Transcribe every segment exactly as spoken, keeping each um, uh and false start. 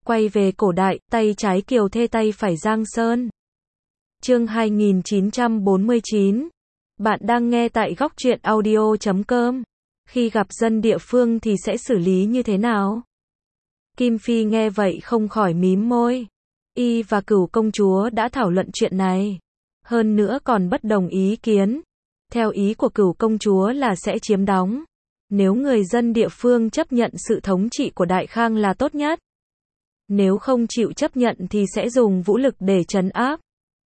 Quay về cổ đại, tay trái Kiều Thê tay phải Giang Sơn. Chương hai nghìn chín trăm bốn mươi chín. Bạn đang nghe tại góc truyện audio chấm com. Khi gặp dân địa phương thì sẽ xử lý như thế nào? Kim Phi nghe vậy không khỏi mím môi. Y và Cửu công chúa đã thảo luận chuyện này. Hơn nữa còn bất đồng ý kiến. Theo ý của Cửu công chúa là sẽ chiếm đóng. Nếu người dân địa phương chấp nhận sự thống trị của Đại Khang là tốt nhất. Nếu không chịu chấp nhận thì sẽ dùng vũ lực để trấn áp.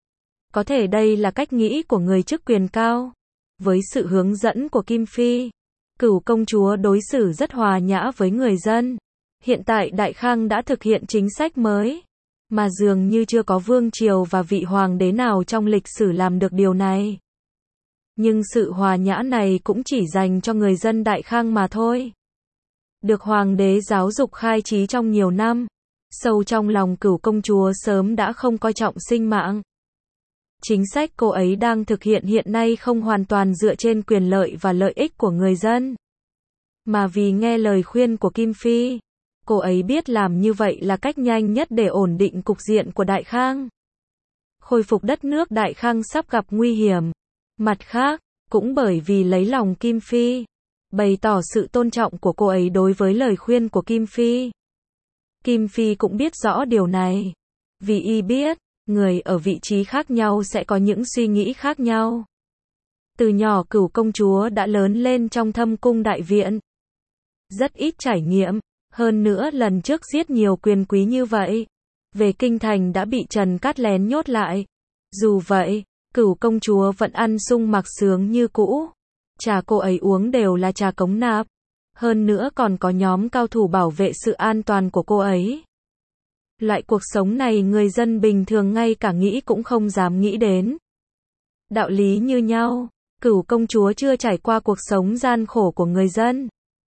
Có thể đây là cách nghĩ của người chức quyền cao. Với sự hướng dẫn của Kim Phi, Cửu công chúa đối xử rất hòa nhã với người dân. Hiện tại Đại Khang đã thực hiện chính sách mới, mà dường như chưa có vương triều và vị hoàng đế nào trong lịch sử làm được điều này. Nhưng sự hòa nhã này cũng chỉ dành cho người dân Đại Khang mà thôi. Được hoàng đế giáo dục khai trí trong nhiều năm, sâu trong lòng Cửu công chúa sớm đã không coi trọng sinh mạng. Chính sách cô ấy đang thực hiện hiện nay không hoàn toàn dựa trên quyền lợi và lợi ích của người dân, mà vì nghe lời khuyên của Kim Phi. Cô ấy biết làm như vậy là cách nhanh nhất để ổn định cục diện của Đại Khang. Khôi phục đất nước Đại Khang sắp gặp nguy hiểm. Mặt khác, cũng bởi vì lấy lòng Kim Phi, bày tỏ sự tôn trọng của cô ấy đối với lời khuyên của Kim Phi. Kim Phi cũng biết rõ điều này. Vì y biết, người ở vị trí khác nhau sẽ có những suy nghĩ khác nhau. Từ nhỏ Cửu công chúa đã lớn lên trong thâm cung đại viện. Rất ít trải nghiệm. Hơn nữa lần trước giết nhiều quyền quý như vậy, về kinh thành đã bị Trần Cát lén nhốt lại. Dù vậy, Cửu công chúa vẫn ăn sung mặc sướng như cũ. Trà cô ấy uống đều là trà cống nạp. Hơn nữa còn có nhóm cao thủ bảo vệ sự an toàn của cô ấy. Loại cuộc sống này người dân bình thường ngay cả nghĩ cũng không dám nghĩ đến. Đạo lý như nhau, Cửu công chúa chưa trải qua cuộc sống gian khổ của người dân.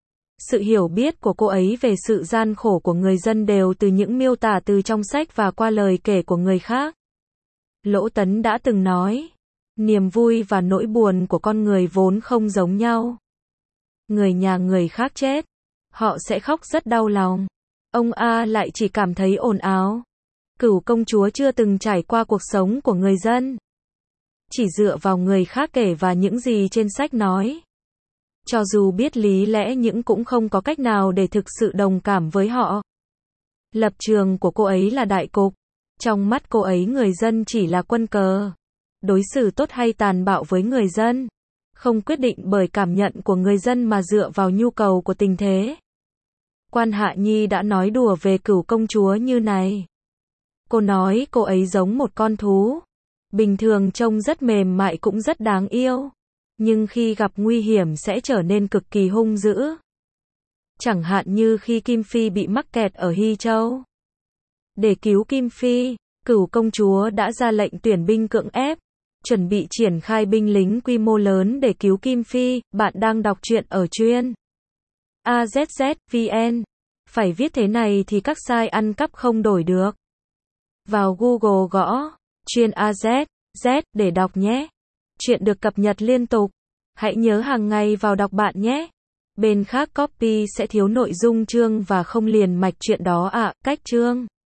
Sự hiểu biết của cô ấy về sự gian khổ của người dân đều từ những miêu tả từ trong sách và qua lời kể của người khác. Lỗ Tấn đã từng nói, niềm vui và nỗi buồn của con người vốn không giống nhau. Người nhà người khác chết, họ sẽ khóc rất đau lòng. Ông A lại chỉ cảm thấy ồn ào. Cửu công chúa chưa từng trải qua cuộc sống của người dân. Chỉ dựa vào người khác kể và những gì trên sách nói. Cho dù biết lý lẽ nhưng cũng không có cách nào để thực sự đồng cảm với họ. Lập trường của cô ấy là đại cục. Trong mắt cô ấy người dân chỉ là quân cờ. Đối xử tốt hay tàn bạo với người dân không quyết định bởi cảm nhận của người dân mà dựa vào nhu cầu của tình thế. Quan Hạ Nhi đã nói đùa về Cửu công chúa như này. Cô nói cô ấy giống một con thú. Bình thường trông rất mềm mại cũng rất đáng yêu. Nhưng khi gặp nguy hiểm sẽ trở nên cực kỳ hung dữ. Chẳng hạn như khi Kim Phi bị mắc kẹt ở Hy Châu. Để cứu Kim Phi, Cửu công chúa đã ra lệnh tuyển binh cưỡng ép, chuẩn bị triển khai binh lính quy mô lớn để cứu Kim Phi. Bạn đang đọc truyện ở truyện a zét zét vê en. Phải viết thế này thì các site ăn cắp không đổi được. Vào Google gõ truyện a zét zét để đọc nhé. Chuyện được cập nhật liên tục. Hãy nhớ hàng ngày vào đọc bạn nhé. Bên khác copy sẽ thiếu nội dung chương và không liền mạch chuyện đó ạ. À, cách chương